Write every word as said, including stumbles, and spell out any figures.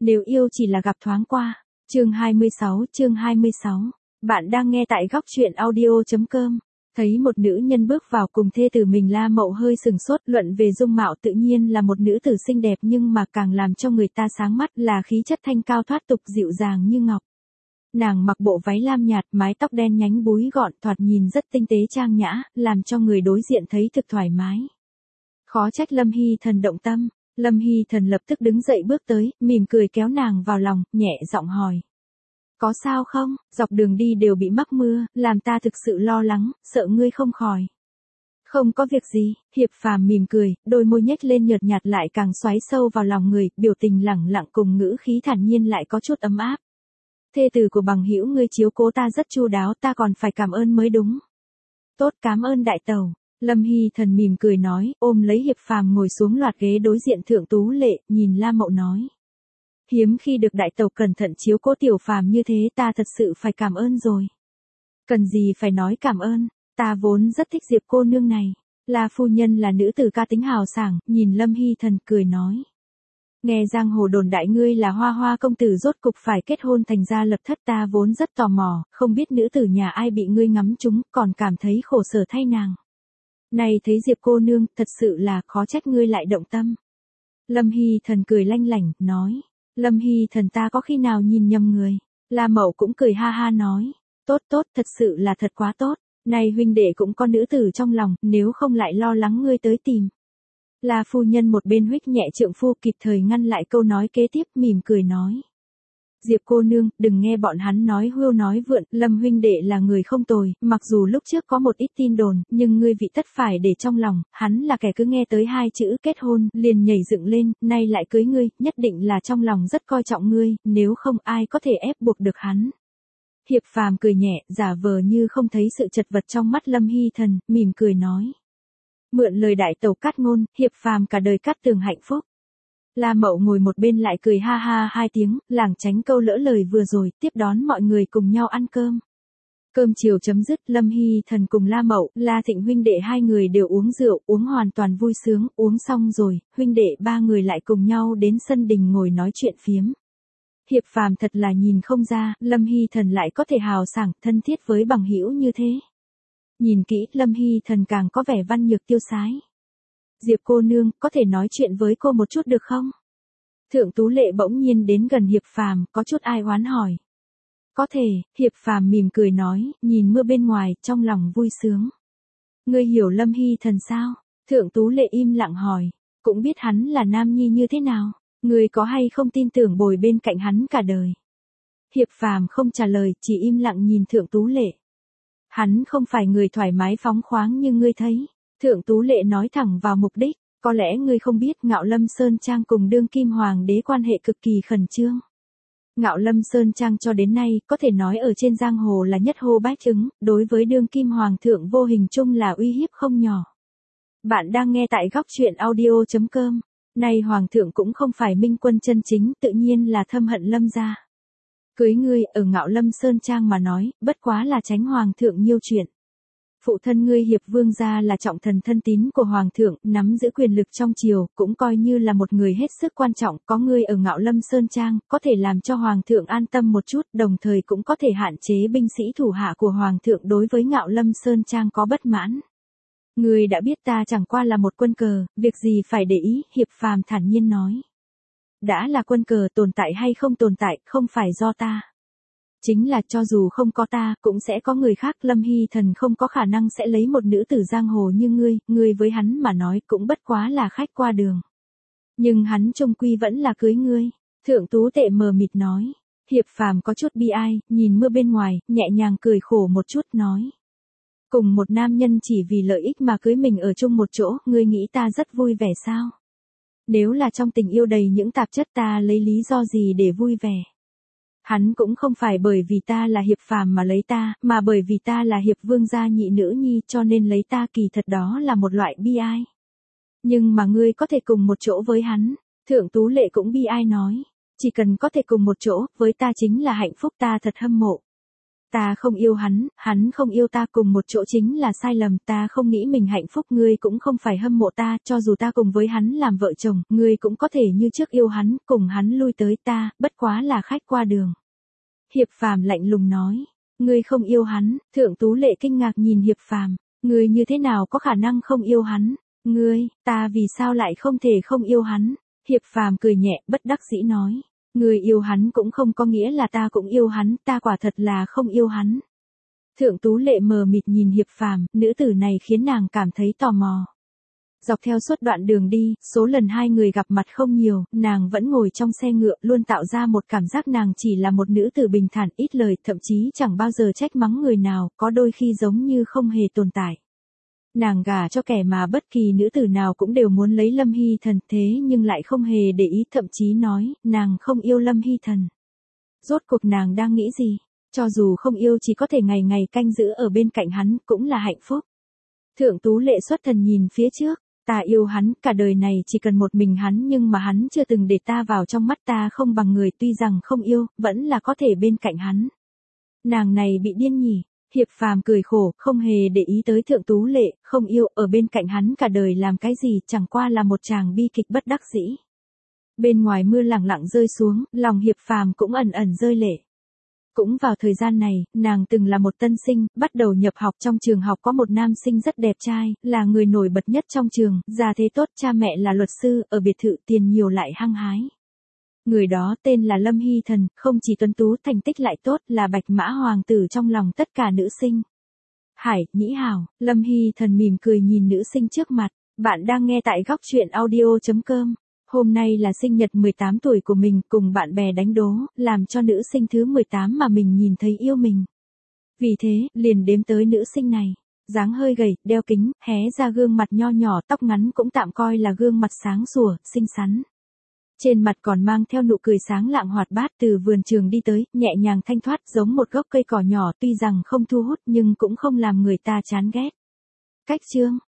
Nếu yêu chỉ là gặp thoáng qua. Chương hai mươi sáu, chương hai mươi sáu. Bạn đang nghe tại góc truyện audio chấm com. Thấy một nữ nhân bước vào cùng thê tử mình, La Mậu hơi sừng sốt. Luận về dung mạo tự nhiên là một nữ tử xinh đẹp, nhưng mà càng làm cho người ta sáng mắt là khí chất thanh cao thoát tục, dịu dàng như ngọc. Nàng mặc bộ váy lam nhạt, mái tóc đen nhánh búi gọn, thoạt nhìn rất tinh tế trang nhã, làm cho người đối diện thấy thực thoải mái. Khó trách Lâm Hy Thần động tâm. Lâm Hy Thần lập tức đứng dậy bước tới, mỉm cười kéo nàng vào lòng, nhẹ giọng hỏi. Có sao không, dọc đường đi đều bị mắc mưa, làm ta thực sự lo lắng, sợ ngươi không khỏi. Không có việc gì, Hiệp Phàm mỉm cười, đôi môi nhếch lên nhợt nhạt lại càng xoáy sâu vào lòng người, biểu tình lẳng lặng cùng ngữ khí thản nhiên lại có chút ấm áp. Thê tử của bằng hữu ngươi chiếu cố ta rất chu đáo, ta còn phải cảm ơn mới đúng. Tốt, cảm ơn đại tẩu. Lâm Hy Thần mỉm cười nói, ôm lấy Hiệp Phàm ngồi xuống loạt ghế đối diện Thượng Tú Lệ, nhìn La Mậu nói. Hiếm khi được đại tẩu cẩn thận chiếu cố tiểu Phàm như thế, ta thật sự phải cảm ơn rồi. Cần gì phải nói cảm ơn, ta vốn rất thích Diệp cô nương này. La phu nhân là nữ tử ca tính hào sảng, nhìn Lâm Hy Thần cười nói. Nghe giang hồ đồn đại ngươi là Hoa Hoa công tử rốt cục phải kết hôn thành gia lập thất, ta vốn rất tò mò, không biết nữ tử nhà ai bị ngươi ngắm trúng, còn cảm thấy khổ sở thay nàng. Này thấy Diệp cô nương, thật sự là khó trách ngươi lại động tâm. Lâm Hy Thần cười lanh lảnh, nói. Lâm Hy Thần, ta có khi nào nhìn nhầm người. La Mậu cũng cười ha ha nói. Tốt tốt, thật sự là thật quá tốt. Này huynh đệ cũng có nữ tử trong lòng, nếu không lại lo lắng ngươi tới tìm. La phu nhân một bên huých nhẹ trượng phu, kịp thời ngăn lại câu nói kế tiếp, mỉm cười nói. Diệp cô nương, đừng nghe bọn hắn nói hưu nói vượn, Lâm huynh đệ là người không tồi, mặc dù lúc trước có một ít tin đồn, nhưng ngươi vị tất phải để trong lòng, hắn là kẻ cứ nghe tới hai chữ kết hôn, liền nhảy dựng lên, nay lại cưới ngươi, nhất định là trong lòng rất coi trọng ngươi, nếu không ai có thể ép buộc được hắn. Hiệp Phàm cười nhẹ, giả vờ như không thấy sự chật vật trong mắt Lâm Hy Thần, mỉm cười nói. Mượn lời đại tẩu cát ngôn, Hiệp Phàm cả đời cát tường hạnh phúc. La Mậu ngồi một bên lại cười ha ha hai tiếng, lảng tránh câu lỡ lời vừa rồi, tiếp đón mọi người cùng nhau ăn cơm. Cơm chiều chấm dứt, Lâm Hy Thần cùng La Mậu, La Thịnh huynh đệ hai người đều uống rượu, uống hoàn toàn vui sướng, uống xong rồi, huynh đệ ba người lại cùng nhau đến sân đình ngồi nói chuyện phiếm. Hiệp Phàm thật là nhìn không ra, Lâm Hy Thần lại có thể hào sảng, thân thiết với bằng hữu như thế. Nhìn kỹ, Lâm Hy Thần càng có vẻ văn nhược tiêu sái. Diệp cô nương, có thể nói chuyện với cô một chút được không? Thượng Tú Lệ bỗng nhiên đến gần Hiệp Phàm, có chút ai oán hỏi. Có thể, Hiệp Phàm mỉm cười nói, nhìn mưa bên ngoài, trong lòng vui sướng. Ngươi hiểu Lâm Hy Thần sao? Thượng Tú Lệ im lặng hỏi, cũng biết hắn là nam nhi như thế nào, ngươi có hay không tin tưởng bồi bên cạnh hắn cả đời? Hiệp Phàm không trả lời, chỉ im lặng nhìn Thượng Tú Lệ. Hắn không phải người thoải mái phóng khoáng như ngươi thấy. Thượng Tú Lệ nói thẳng vào mục đích, có lẽ ngươi không biết Ngạo Lâm Sơn Trang cùng đương kim hoàng đế quan hệ cực kỳ khẩn trương. Ngạo Lâm Sơn Trang cho đến nay có thể nói ở trên giang hồ là nhất hô bách ứng, đối với đương kim hoàng thượng vô hình chung là uy hiếp không nhỏ. Bạn đang nghe tại góc truyện audio chấm com, nay hoàng thượng cũng không phải minh quân chân chính, tự nhiên là thâm hận Lâm gia. Cưới ngươi ở Ngạo Lâm Sơn Trang mà nói, bất quá là tránh hoàng thượng nhiêu chuyện. Phụ thân ngươi Hiệp Vương gia là trọng thần thân tín của hoàng thượng, nắm giữ quyền lực trong triều, cũng coi như là một người hết sức quan trọng, có ngươi ở Ngạo Lâm Sơn Trang, có thể làm cho hoàng thượng an tâm một chút, đồng thời cũng có thể hạn chế binh sĩ thủ hạ của hoàng thượng đối với Ngạo Lâm Sơn Trang có bất mãn. Ngươi đã biết ta chẳng qua là một quân cờ, việc gì phải để ý, Hiệp Phàm thản nhiên nói. Đã là quân cờ, tồn tại hay không tồn tại, không phải do ta. Chính là cho dù không có ta, cũng sẽ có người khác. Lâm Hy Thần không có khả năng sẽ lấy một nữ tử giang hồ như ngươi, ngươi với hắn mà nói cũng bất quá là khách qua đường. Nhưng hắn chung quy vẫn là cưới ngươi. Thượng Tú Tệ mờ mịt nói. Hiệp Phàm có chút bi ai, nhìn mưa bên ngoài, nhẹ nhàng cười khổ một chút nói. Cùng một nam nhân chỉ vì lợi ích mà cưới mình ở chung một chỗ, ngươi nghĩ ta rất vui vẻ sao? Nếu là trong tình yêu đầy những tạp chất, ta lấy lý do gì để vui vẻ? Hắn cũng không phải bởi vì ta là Hiệp Phàm mà lấy ta, mà bởi vì ta là Hiệp Vương gia nhị nữ nhi cho nên lấy ta, kỳ thật đó là một loại bi ai. Nhưng mà ngươi có thể cùng một chỗ với hắn. Thượng Tú Lệ cũng bi ai nói. Chỉ cần có thể cùng một chỗ, với ta chính là hạnh phúc, ta thật hâm mộ. Ta không yêu hắn, hắn không yêu ta, cùng một chỗ chính là sai lầm, ta không nghĩ mình hạnh phúc, ngươi cũng không phải hâm mộ ta, cho dù ta cùng với hắn làm vợ chồng, ngươi cũng có thể như trước yêu hắn, cùng hắn lui tới, ta, bất quá là khách qua đường. Hiệp Phàm lạnh lùng nói, ngươi không yêu hắn. Thượng Tú Lệ kinh ngạc nhìn Hiệp Phàm, ngươi như thế nào có khả năng không yêu hắn? Ngươi, ta vì sao lại không thể không yêu hắn? Hiệp Phàm cười nhẹ, bất đắc dĩ nói, ngươi yêu hắn cũng không có nghĩa là ta cũng yêu hắn, ta quả thật là không yêu hắn. Thượng Tú Lệ mờ mịt nhìn Hiệp Phàm, nữ tử này khiến nàng cảm thấy tò mò. Dọc theo suốt đoạn đường đi, số lần hai người gặp mặt không nhiều, nàng vẫn ngồi trong xe ngựa, luôn tạo ra một cảm giác nàng chỉ là một nữ tử bình thản, ít lời, thậm chí chẳng bao giờ trách mắng người nào, có đôi khi giống như không hề tồn tại. Nàng gả cho kẻ mà bất kỳ nữ tử nào cũng đều muốn lấy Lâm Hy Thần, thế nhưng lại không hề để ý, thậm chí nói, nàng không yêu Lâm Hy Thần. Rốt cuộc nàng đang nghĩ gì? Cho dù không yêu, chỉ có thể ngày ngày canh giữ ở bên cạnh hắn, cũng là hạnh phúc. Thượng Tú Lệ xuất thần nhìn phía trước, ta yêu hắn, cả đời này chỉ cần một mình hắn, nhưng mà hắn chưa từng để ta vào trong mắt, ta không bằng người, tuy rằng không yêu, vẫn là có thể bên cạnh hắn. Nàng này bị điên nhỉ? Hiệp Phàm cười khổ, không hề để ý tới Thượng Tú Lệ, không yêu, ở bên cạnh hắn cả đời làm cái gì, chẳng qua là một chàng bi kịch bất đắc dĩ. Bên ngoài mưa lẳng lặng rơi xuống, lòng Hiệp Phàm cũng ẩn ẩn rơi lệ. Cũng vào thời gian này, nàng từng là một tân sinh, bắt đầu nhập học, trong trường học có một nam sinh rất đẹp trai, là người nổi bật nhất trong trường, gia thế tốt, cha mẹ là luật sư, ở biệt thự, tiền nhiều lại hăng hái. Người đó tên là Lâm Hy Thần, không chỉ tuấn tú, thành tích lại tốt, là bạch mã hoàng tử trong lòng tất cả nữ sinh. Hải, Nhĩ Hảo, Lâm Hy Thần mỉm cười nhìn nữ sinh trước mặt, bạn đang nghe tại góc truyện audio chấm com. Hôm nay là sinh nhật mười tám tuổi của mình, cùng bạn bè đánh đố, làm cho nữ sinh thứ mười tám mà mình nhìn thấy yêu mình. Vì thế, liền đếm tới nữ sinh này. Dáng hơi gầy, đeo kính, hé ra gương mặt nho nhỏ, tóc ngắn cũng tạm coi là gương mặt sáng sủa, xinh xắn. Trên mặt còn mang theo nụ cười sáng lạng hoạt bát, từ vườn trường đi tới, nhẹ nhàng thanh thoát, giống một gốc cây cỏ nhỏ, tuy rằng không thu hút nhưng cũng không làm người ta chán ghét. Cách chương